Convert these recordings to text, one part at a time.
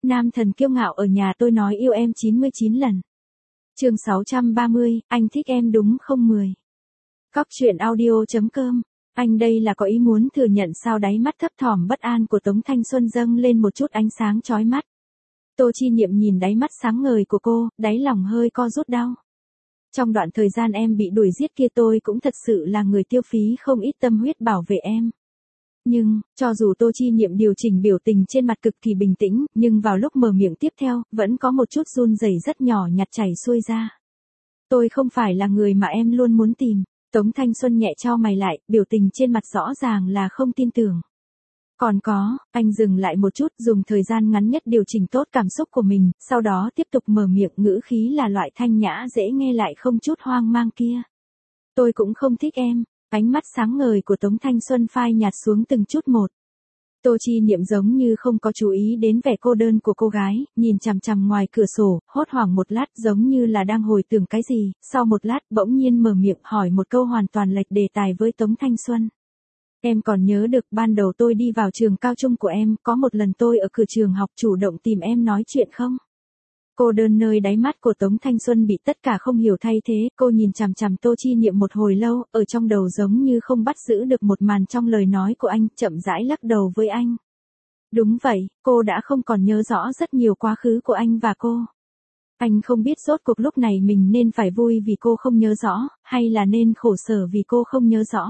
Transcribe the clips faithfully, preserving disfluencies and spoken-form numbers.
Nam thần kiêu ngạo ở nhà tôi nói yêu em chín mươi chín lần. Chương sáu trăm ba mươi, anh thích em đúng không mười. Cóc truyện audio chấm com. Anh đây là có ý muốn thừa nhận sao? Đáy mắt thấp thỏm bất an của Tống Thanh Xuân dâng lên một chút ánh sáng chói mắt. Tô Chi Niệm nhìn đáy mắt sáng ngời của cô, đáy lòng hơi co rút đau. Trong đoạn thời gian em bị đuổi giết kia tôi cũng thật sự là người tiêu phí không ít tâm huyết bảo vệ em. Nhưng, cho dù Tô Chi Niệm điều chỉnh biểu tình trên mặt cực kỳ bình tĩnh, nhưng vào lúc mở miệng tiếp theo, vẫn có một chút run rẩy rất nhỏ nhặt chảy xuôi ra. Tôi không phải là người mà em luôn muốn tìm. Tống Thanh Xuân nhẹ chau mày lại, biểu tình trên mặt rõ ràng là không tin tưởng. Còn có, anh dừng lại một chút, dùng thời gian ngắn nhất điều chỉnh tốt cảm xúc của mình, sau đó tiếp tục mở miệng, ngữ khí là loại thanh nhã dễ nghe lại không chút hoang mang kia. Tôi cũng không thích em. Ánh mắt sáng ngời của Tống Thanh Xuân phai nhạt xuống từng chút một. Tô Chi Niệm giống như không có chú ý đến vẻ cô đơn của cô gái, nhìn chằm chằm ngoài cửa sổ, hốt hoảng một lát giống như là đang hồi tưởng cái gì, sau một lát bỗng nhiên mở miệng hỏi một câu hoàn toàn lệch đề tài với Tống Thanh Xuân. Em còn nhớ được ban đầu tôi đi vào trường cao trung của em, có một lần tôi ở cửa trường học chủ động tìm em nói chuyện không? Cô đơn nơi đáy mắt của Tống Thanh Xuân bị tất cả không hiểu thay thế, cô nhìn chằm chằm Tô Chi Niệm một hồi lâu, ở trong đầu giống như không bắt giữ được một màn trong lời nói của anh, chậm rãi lắc đầu với anh. Đúng vậy, cô đã không còn nhớ rõ rất nhiều quá khứ của anh và cô. Anh không biết rốt cuộc lúc này mình nên phải vui vì cô không nhớ rõ, hay là nên khổ sở vì cô không nhớ rõ.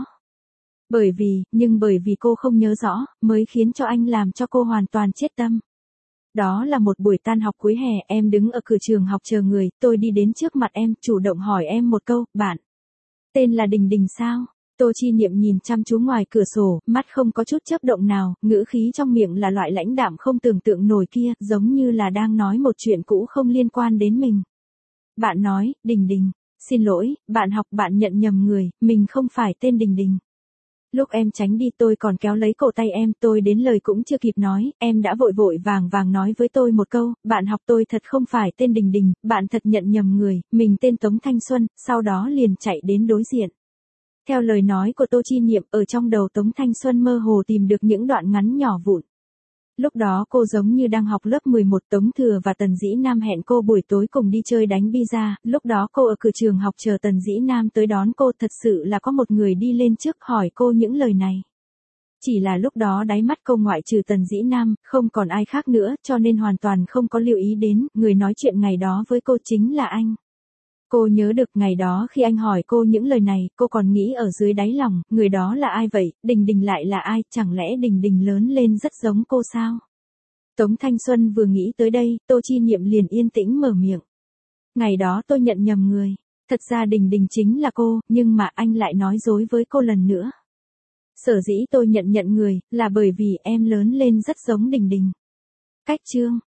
Bởi vì, nhưng bởi vì cô không nhớ rõ, mới khiến cho anh làm cho cô hoàn toàn chết tâm. Đó là một buổi tan học cuối hè, em đứng ở cửa trường học chờ người, tôi đi đến trước mặt em, chủ động hỏi em một câu, bạn tên là Đình Đình sao? Tô Chi Niệm nhìn chăm chú ngoài cửa sổ, mắt không có chút chớp động nào, ngữ khí trong miệng là loại lãnh đạm không tưởng tượng nổi kia, giống như là đang nói một chuyện cũ không liên quan đến mình. Bạn nói, Đình Đình, xin lỗi, bạn học bạn nhận nhầm người, mình không phải tên Đình Đình. Lúc em tránh đi tôi còn kéo lấy cổ tay em, tôi đến lời cũng chưa kịp nói, em đã vội vội vàng vàng nói với tôi một câu, bạn học tôi thật không phải tên Đình Đình, bạn thật nhận nhầm người, mình tên Tống Thanh Xuân, sau đó liền chạy đến đối diện. Theo lời nói của Tô Chi Niệm, ở trong đầu Tống Thanh Xuân mơ hồ tìm được những đoạn ngắn nhỏ vụn. Lúc đó cô giống như đang học lớp mười một, Tống Thừa và Tần Dĩ Nam hẹn cô buổi tối cùng đi chơi đánh bi-a, lúc đó cô ở cửa trường học chờ Tần Dĩ Nam tới đón cô, thật sự là có một người đi lên trước hỏi cô những lời này. Chỉ là lúc đó đáy mắt cô ngoại trừ Tần Dĩ Nam, không còn ai khác nữa, cho nên hoàn toàn không có lưu ý đến, người nói chuyện ngày đó với cô chính là anh. Cô nhớ được ngày đó khi anh hỏi cô những lời này, cô còn nghĩ ở dưới đáy lòng, người đó là ai vậy, Đình Đình lại là ai, chẳng lẽ Đình Đình lớn lên rất giống cô sao? Tống Thanh Xuân vừa nghĩ tới đây, Tô Chi Niệm liền yên tĩnh mở miệng. Ngày đó tôi nhận nhầm người, thật ra Đình Đình chính là cô, nhưng mà anh lại nói dối với cô lần nữa. Sở dĩ tôi nhận nhận người, là bởi vì em lớn lên rất giống Đình Đình. Cách chương.